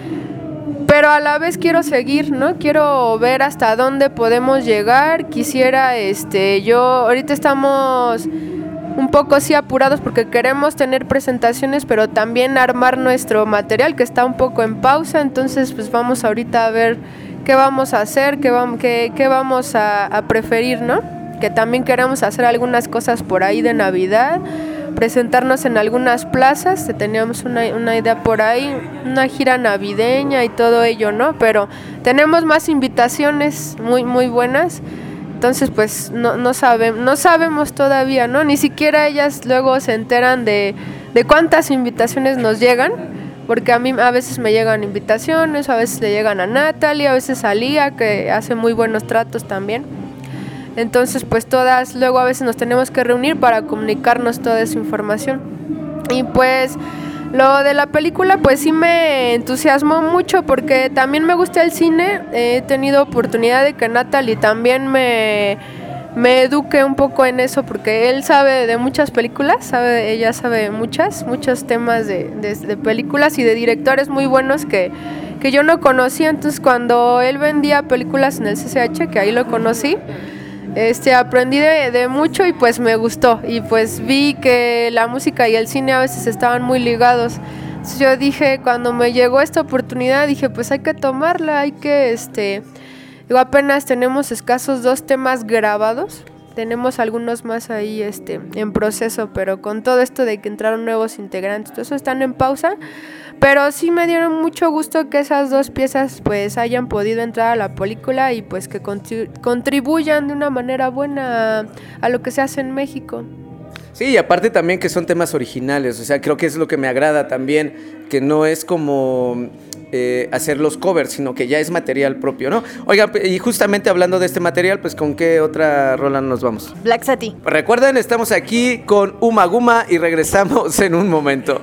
Pero a la vez quiero seguir, ¿no? Quiero ver hasta dónde podemos llegar. Quisiera, ahorita estamos un poco sí apurados porque queremos tener presentaciones, pero también armar nuestro material que está un poco en pausa. Entonces, pues vamos ahorita a ver qué vamos a hacer, qué vamos a preferir, ¿no? Que también queremos hacer algunas cosas por ahí de Navidad, presentarnos en algunas plazas, teníamos una idea por ahí, una gira navideña y todo ello, ¿no? Pero tenemos más invitaciones muy, muy buenas, entonces pues no sabemos todavía, ¿no? Ni siquiera ellas luego se enteran de cuántas invitaciones nos llegan, porque a mí a veces me llegan invitaciones, a veces le llegan a Natalie, a veces a Lía, que hace muy buenos tratos también. Entonces pues todas luego a veces nos tenemos que reunir para comunicarnos toda esa información. Y pues lo de la película pues sí me entusiasmó mucho porque también me gusta el cine. He tenido oportunidad de que Natalie también me eduque un poco en eso, porque él sabe de muchas películas, ella sabe muchos temas de películas y de directores muy buenos que yo no conocía. Entonces cuando él vendía películas en el CCH, que ahí lo conocí, aprendí de mucho y pues me gustó, y pues vi que la música y el cine a veces estaban muy ligados. Entonces yo dije, cuando me llegó esta oportunidad, dije pues hay que tomarla, hay que apenas tenemos escasos 2 temas grabados, tenemos algunos más ahí en proceso, pero con todo esto de que entraron nuevos integrantes, todo eso están en pausa. Pero sí me dieron mucho gusto que esas 2 piezas pues hayan podido entrar a la película y pues que contribuyan de una manera buena a lo que se hace en México. Sí, y aparte también que son temas originales, o sea, creo que es lo que me agrada también, que no es como hacer los covers, sino que ya es material propio, ¿no? Oigan, y justamente hablando de este material, pues ¿con qué otra rola nos vamos? Black Sati. Recuerden, estamos aquí con Uma Guma y regresamos en un momento.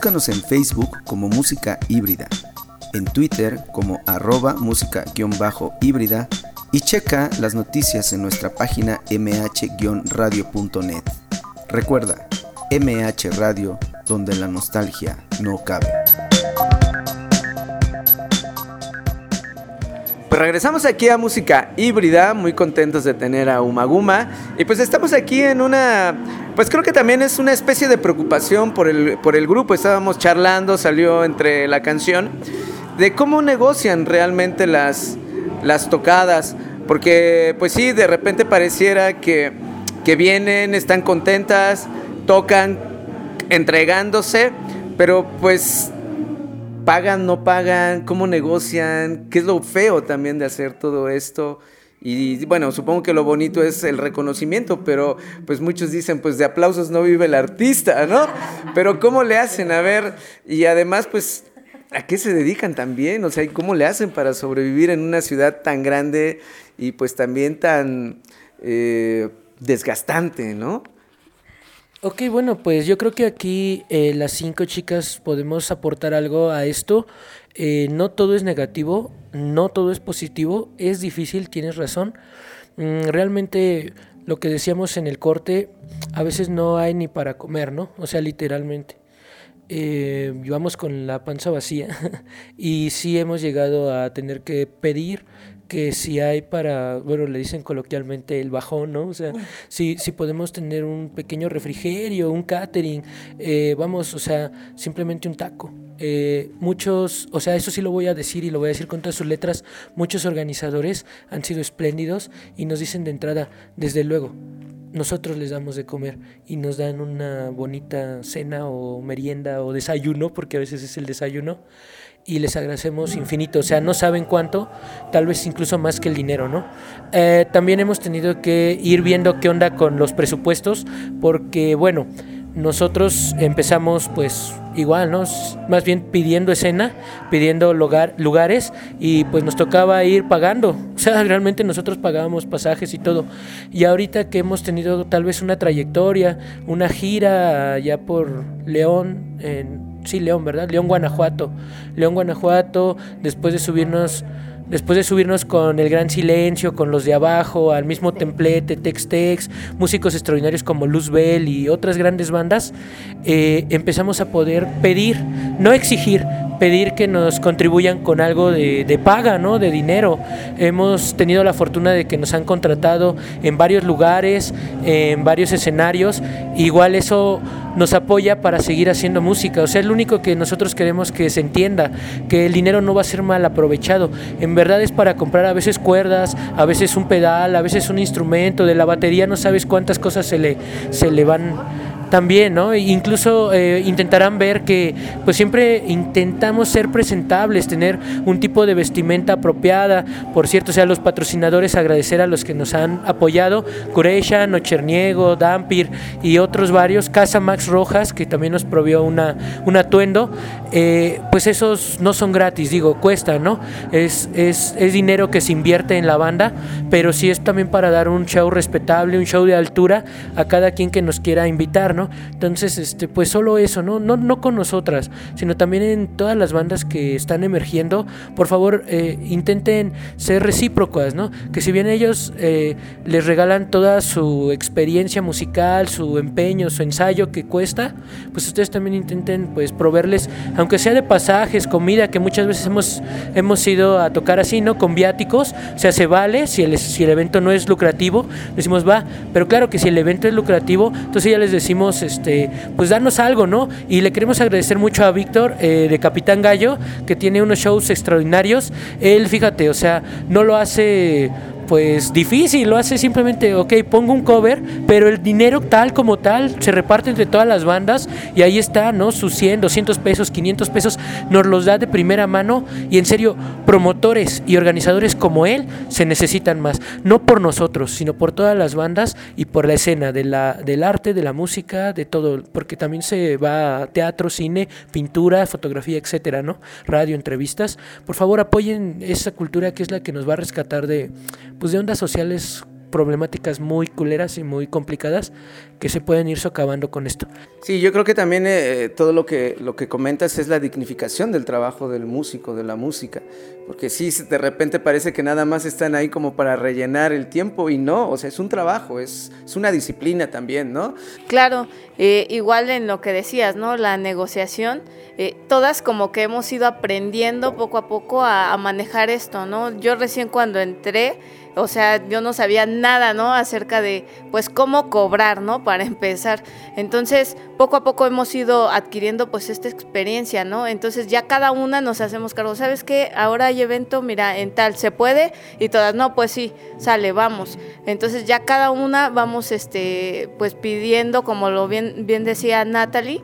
Búscanos en Facebook como Música Híbrida, en Twitter como @música_híbrida y checa las noticias en nuestra página mh-radio.net. Recuerda, MH Radio, donde la nostalgia no cabe. Pues regresamos aquí a Música Híbrida, muy contentos de tener a Umaguma. Y pues estamos aquí en pues creo que también es una especie de preocupación por el grupo. Estábamos charlando, salió entre la canción, de cómo negocian realmente las tocadas. Porque pues sí, de repente pareciera que vienen, están contentas, tocan, entregándose, pero pues pagan, no pagan, cómo negocian, qué es lo feo también de hacer todo esto. Y bueno, supongo que lo bonito es el reconocimiento, pero pues muchos dicen, pues de aplausos no vive el artista, ¿no? Pero ¿cómo le hacen? A ver, y además pues, ¿a qué se dedican también? O sea, ¿cómo le hacen para sobrevivir en una ciudad tan grande y pues también tan desgastante, ¿no? Ok, bueno, pues yo creo que aquí las 5 chicas podemos aportar algo a esto. No todo es negativo, no todo es positivo, es difícil, tienes razón. Realmente lo que decíamos en el corte, a veces no hay ni para comer, ¿no? O sea, literalmente. Vamos con la panza vacía y sí hemos llegado a tener que pedir que si hay para, bueno, le dicen coloquialmente el bajón, ¿no? O sea, si podemos tener un pequeño refrigerio, un catering, vamos, o sea, simplemente un taco. Muchos, o sea, eso sí lo voy a decir y lo voy a decir con todas sus letras, muchos organizadores han sido espléndidos y nos dicen de entrada, desde luego, nosotros les damos de comer y nos dan una bonita cena o merienda o desayuno, porque a veces es el desayuno, y les agradecemos infinito, o sea, no saben cuánto, tal vez incluso más que el dinero, ¿no? También hemos tenido que ir viendo qué onda con los presupuestos, porque bueno, nosotros empezamos pues igual, ¿no? Más bien pidiendo escena, pidiendo lugares y pues nos tocaba ir pagando, o sea, realmente nosotros pagábamos pasajes y todo. Y ahorita que hemos tenido tal vez una trayectoria, una gira ya por León, León, ¿verdad? León, Guanajuato, después de subirnos con El Gran Silencio, con Los de Abajo, al mismo Templete, Tex-Tex, músicos extraordinarios como Luzbel y otras grandes bandas, empezamos a poder pedir, no exigir, pedir que nos contribuyan con algo de paga, ¿no? De dinero. Hemos tenido la fortuna de que nos han contratado en varios lugares, en varios escenarios. Igual eso nos apoya para seguir haciendo música. O sea, es lo único que nosotros queremos que se entienda, que el dinero no va a ser mal aprovechado. En verdad es para comprar a veces cuerdas, a veces un pedal, a veces un instrumento. De la batería no sabes cuántas cosas se le van también, ¿no? Incluso intentarán ver que pues siempre intentamos ser presentables, tener un tipo de vestimenta apropiada. Por cierto, o sea, los patrocinadores, agradecer a los que nos han apoyado, Curecha, Nocherniego, Dampir y otros varios, Casa Max Rojas, que también nos provió un atuendo. Pues esos no son gratis, digo, cuestan, ¿no? Es dinero que se invierte en la banda, pero sí es también para dar un show respetable, un show de altura a cada quien que nos quiera invitar, ¿no? Entonces, pues solo eso, no con nosotras, sino también en todas las bandas que están emergiendo. Por favor, intenten ser recíprocas, ¿no? Que si bien ellos les regalan toda su experiencia musical, su empeño, su ensayo que cuesta, pues ustedes también intenten pues proveerles, aunque sea de pasajes, comida, que muchas veces hemos ido a tocar así, ¿no? Con viáticos, o sea, se vale si el evento no es lucrativo, decimos va, pero claro que si el evento es lucrativo, entonces ya les decimos pues darnos algo, ¿no? Y le queremos agradecer mucho a Víctor de Capitán Gallo, que tiene unos shows extraordinarios. Él, fíjate, o sea, no lo hace pues difícil, lo hace simplemente, ok, pongo un cover, pero el dinero tal como tal se reparte entre todas las bandas y ahí está, ¿no? Sus 100, 200 pesos, 500 pesos, nos los da de primera mano y en serio, promotores y organizadores como él se necesitan más, no por nosotros, sino por todas las bandas y por la escena del arte, de la música, de todo, porque también se va a teatro, cine, pintura, fotografía, etcétera, ¿no? Radio, entrevistas. Por favor, apoyen esa cultura que es la que nos va a rescatar de ondas sociales problemáticas muy culeras y muy complicadas que se pueden ir socavando con esto. Sí, yo creo que también todo lo que comentas es la dignificación del trabajo del músico, de la música, porque sí, de repente parece que nada más están ahí como para rellenar el tiempo y no, o sea, es un trabajo, es una disciplina también, ¿no? Claro, igual en lo que decías, ¿no? La negociación, todas como que hemos ido aprendiendo poco a poco a manejar esto, ¿no? Yo recién cuando entré, o sea, yo no sabía nada, ¿no? Acerca de, pues, cómo cobrar, ¿no? Para empezar. Entonces, poco a poco hemos ido adquiriendo, pues, esta experiencia, ¿no? Entonces, ya cada una nos hacemos cargo. ¿Sabes qué? Ahora hay evento, mira, en tal, ¿se puede? Y todas, no, pues sí, sale, vamos. Entonces, ya cada una vamos, pues, pidiendo, como lo bien decía Natalie,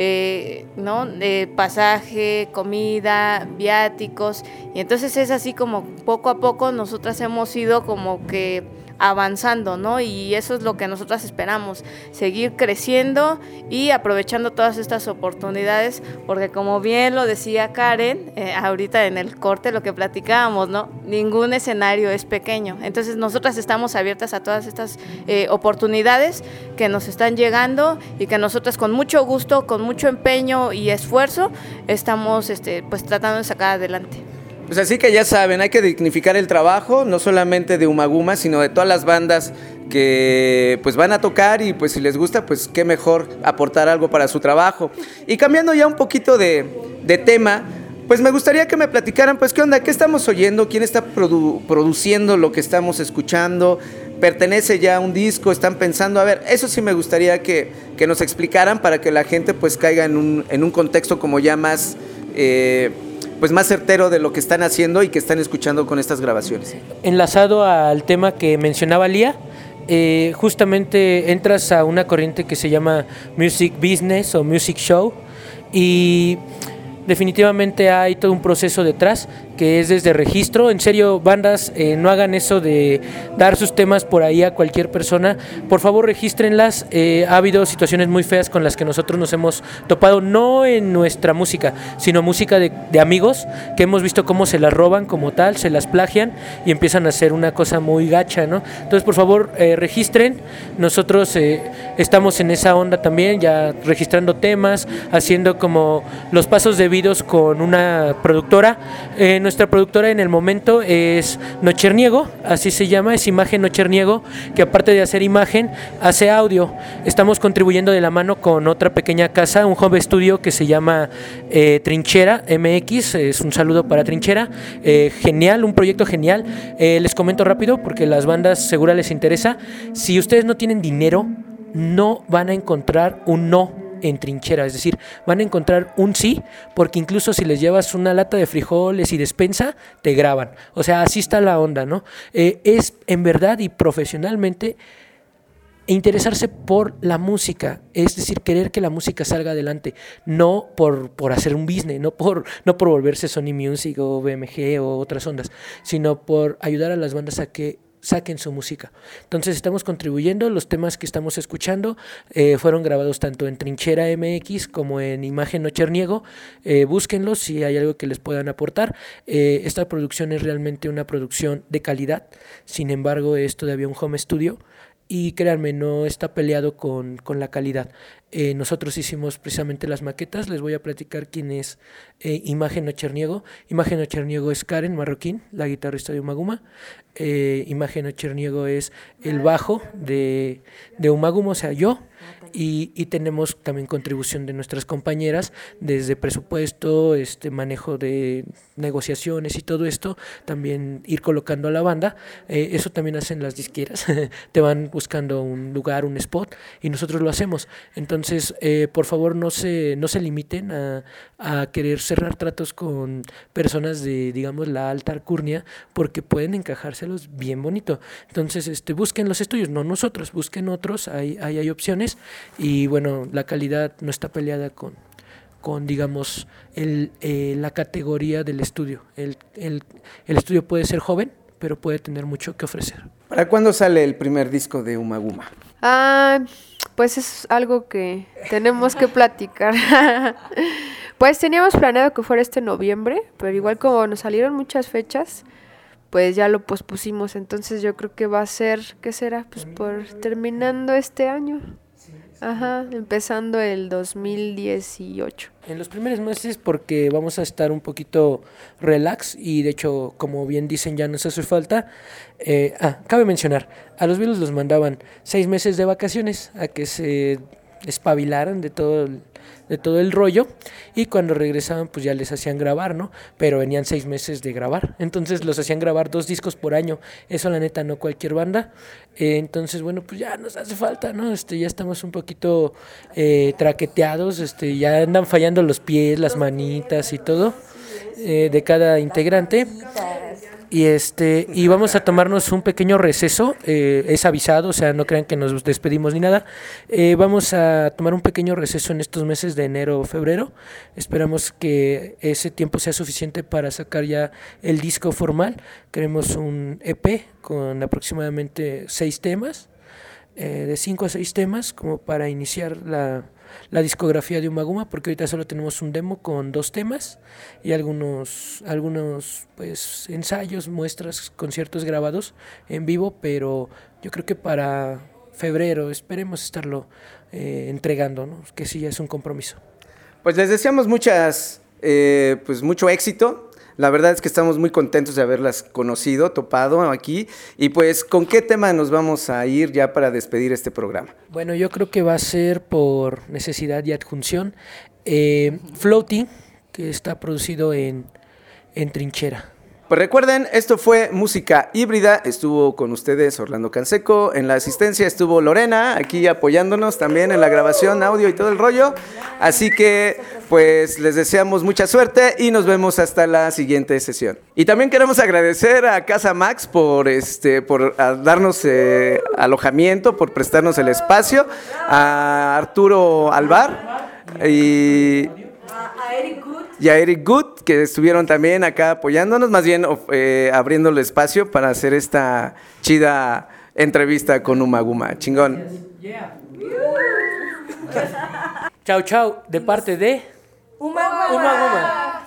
¿no? Pasaje, comida, viáticos. Y entonces es así como poco a poco nosotras hemos ido como que avanzando, ¿no? Y eso es lo que nosotras esperamos, seguir creciendo y aprovechando todas estas oportunidades, porque como bien lo decía Karen, ahorita en el corte lo que platicábamos, ¿no? Ningún escenario es pequeño, entonces nosotras estamos abiertas a todas estas oportunidades que nos están llegando y que nosotras con mucho gusto, con mucho empeño y esfuerzo estamos pues tratando de sacar adelante. Pues así que ya saben, hay que dignificar el trabajo, no solamente de Umaguma, sino de todas las bandas que pues van a tocar y pues si les gusta, pues qué mejor aportar algo para su trabajo. Y cambiando ya un poquito de tema, pues me gustaría que me platicaran, pues qué onda, qué estamos oyendo, quién está produciendo lo que estamos escuchando, pertenece ya a un disco, están pensando, a ver, eso sí me gustaría que nos explicaran para que la gente pues caiga en un contexto como ya más... pues más certero de lo que están haciendo y que están escuchando con estas grabaciones. Enlazado al tema que mencionaba Lía, justamente entras a una corriente que se llama Music Business o Music Show y definitivamente hay todo un proceso detrás que es desde registro. En serio, bandas, no hagan eso de dar sus temas por ahí a cualquier persona. Por favor, regístrenlas. Ha habido situaciones muy feas con las que nosotros nos hemos topado, no en nuestra música, sino música de amigos, que hemos visto cómo se las roban como tal, se las plagian y empiezan a hacer una cosa muy gacha, ¿no? Entonces, por favor, registren. Nosotros estamos en esa onda también, ya registrando temas, haciendo como los pasos debidos con una productora. Nuestra productora en el momento es Nocherniego, así se llama, es Imagen Nocherniego, que aparte de hacer imagen, hace audio. Estamos contribuyendo de la mano con otra pequeña casa, un home studio que se llama Trinchera MX, es un saludo para Trinchera, genial, un proyecto genial. Les comento rápido porque las bandas seguro les interesa. Si ustedes no tienen dinero, no van a encontrar un no en Trinchera, es decir, van a encontrar un sí, porque incluso si les llevas una lata de frijoles y despensa, te graban. O sea, así está la onda, ¿no? Es en verdad y profesionalmente interesarse por la música, es decir, querer que la música salga adelante, no por hacer un business, no por volverse Sony Music o BMG o otras ondas, sino por ayudar a las bandas a que saquen su música. Entonces estamos contribuyendo, los temas que estamos escuchando fueron grabados tanto en Trinchera MX como en Imagen Nocherniego. Búsquenlos si hay algo que les puedan aportar. Esta producción es realmente una producción de calidad, sin embargo es todavía un home studio y créanme, no está peleado con la calidad. Nosotros hicimos precisamente las maquetas, les voy a platicar quién es Imagen Nocherniego. Imagen Nocherniego es Karen Marroquín, la guitarrista de Umaguma. Imagen Nocherniego es el bajo de Umaguma, o sea, yo. Y tenemos también contribución de nuestras compañeras desde presupuesto, manejo de negociaciones y todo esto, también ir colocando a la banda. Eso también hacen las disqueras, te van buscando un lugar, un spot, y nosotros lo hacemos. Entonces, por favor, no se limiten a querer cerrar tratos con personas de, digamos, la alta alcurnia, porque pueden encajárselos bien bonito. Entonces, busquen los estudios, no nosotros, busquen otros, hay opciones. Y bueno, la calidad no está peleada con digamos, la categoría del estudio. El estudio puede ser joven, pero puede tener mucho que ofrecer. ¿Para cuándo sale el primer disco de Umaguma? Pues es algo que tenemos que platicar. Pues teníamos planeado que fuera este noviembre, pero igual como nos salieron muchas fechas, pues ya lo pospusimos. Entonces yo creo que va a ser, ¿qué será? Pues por terminando este año. Ajá, empezando el 2018. En los primeros meses porque vamos a estar un poquito relax y de hecho, como bien dicen, ya nos hace falta. Cabe mencionar, a los Beatles los mandaban 6 meses de vacaciones a que se espabilaran de todo el rollo, y cuando regresaban pues ya les hacían grabar, ¿no? Pero venían 6 meses de grabar, entonces los hacían grabar 2 discos por año. Eso la neta no cualquier banda. Entonces bueno, pues ya nos hace falta, ¿no? Ya estamos un poquito traqueteados, ya andan fallando los pies, las manitas y todo de cada integrante. Y vamos a tomarnos un pequeño receso, es avisado, o sea, no crean que nos despedimos ni nada. Vamos a tomar un pequeño receso en estos meses de enero o febrero. Esperamos que ese tiempo sea suficiente para sacar ya el disco formal. Queremos un EP con aproximadamente 6 temas, de 5 a 6 temas, como para iniciar la discografía de Umaguma, porque ahorita solo tenemos un demo con 2 temas y algunos pues ensayos, muestras, conciertos grabados en vivo, pero yo creo que para febrero esperemos estarlo entregando, ¿no? Que sí ya es un compromiso. Pues les deseamos mucho éxito. La verdad es que estamos muy contentos de haberlas conocido, topado aquí. Y pues, ¿con qué tema nos vamos a ir ya para despedir este programa? Bueno, yo creo que va a ser por necesidad y adjunción. Floating, que está producido en Trinchera. Pues recuerden, esto fue Música Híbrida, estuvo con ustedes Orlando Canseco, en la asistencia estuvo Lorena, aquí apoyándonos también en la grabación, audio y todo el rollo, así que pues les deseamos mucha suerte y nos vemos hasta la siguiente sesión. Y también queremos agradecer a Casa Max por darnos alojamiento, por prestarnos el espacio, a Arturo Alvar y a Eric Good, que estuvieron también acá apoyándonos, más bien abriendo el espacio para hacer esta chida entrevista con Umaguma. Chingón. Chau, chau, de parte de Umaguma.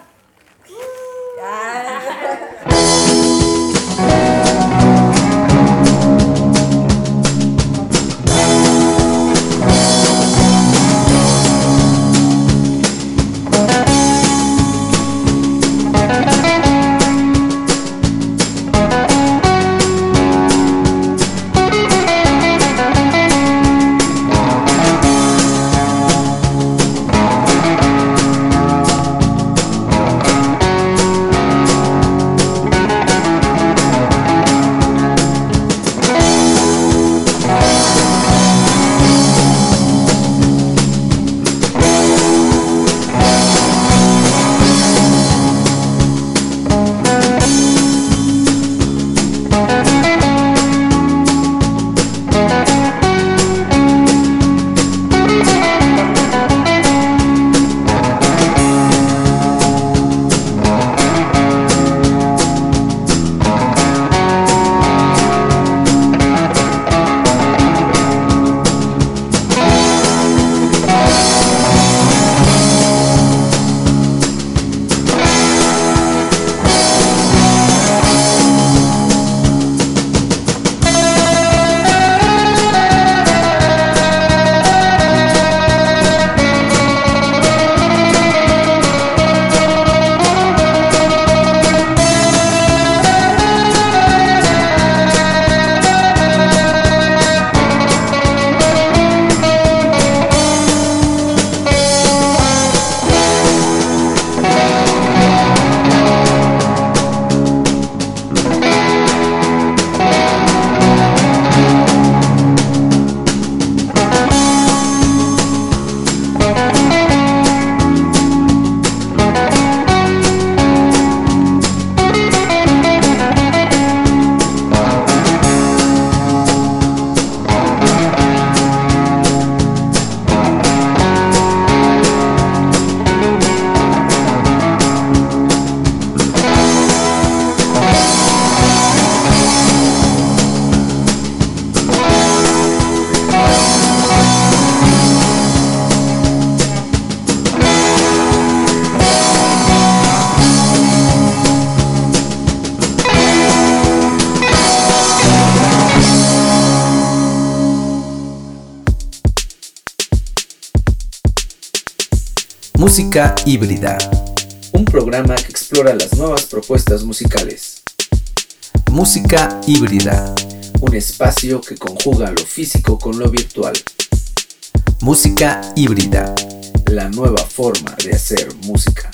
Música híbrida, un programa que explora las nuevas propuestas musicales. Música híbrida, un espacio que conjuga lo físico con lo virtual. Música híbrida, la nueva forma de hacer música.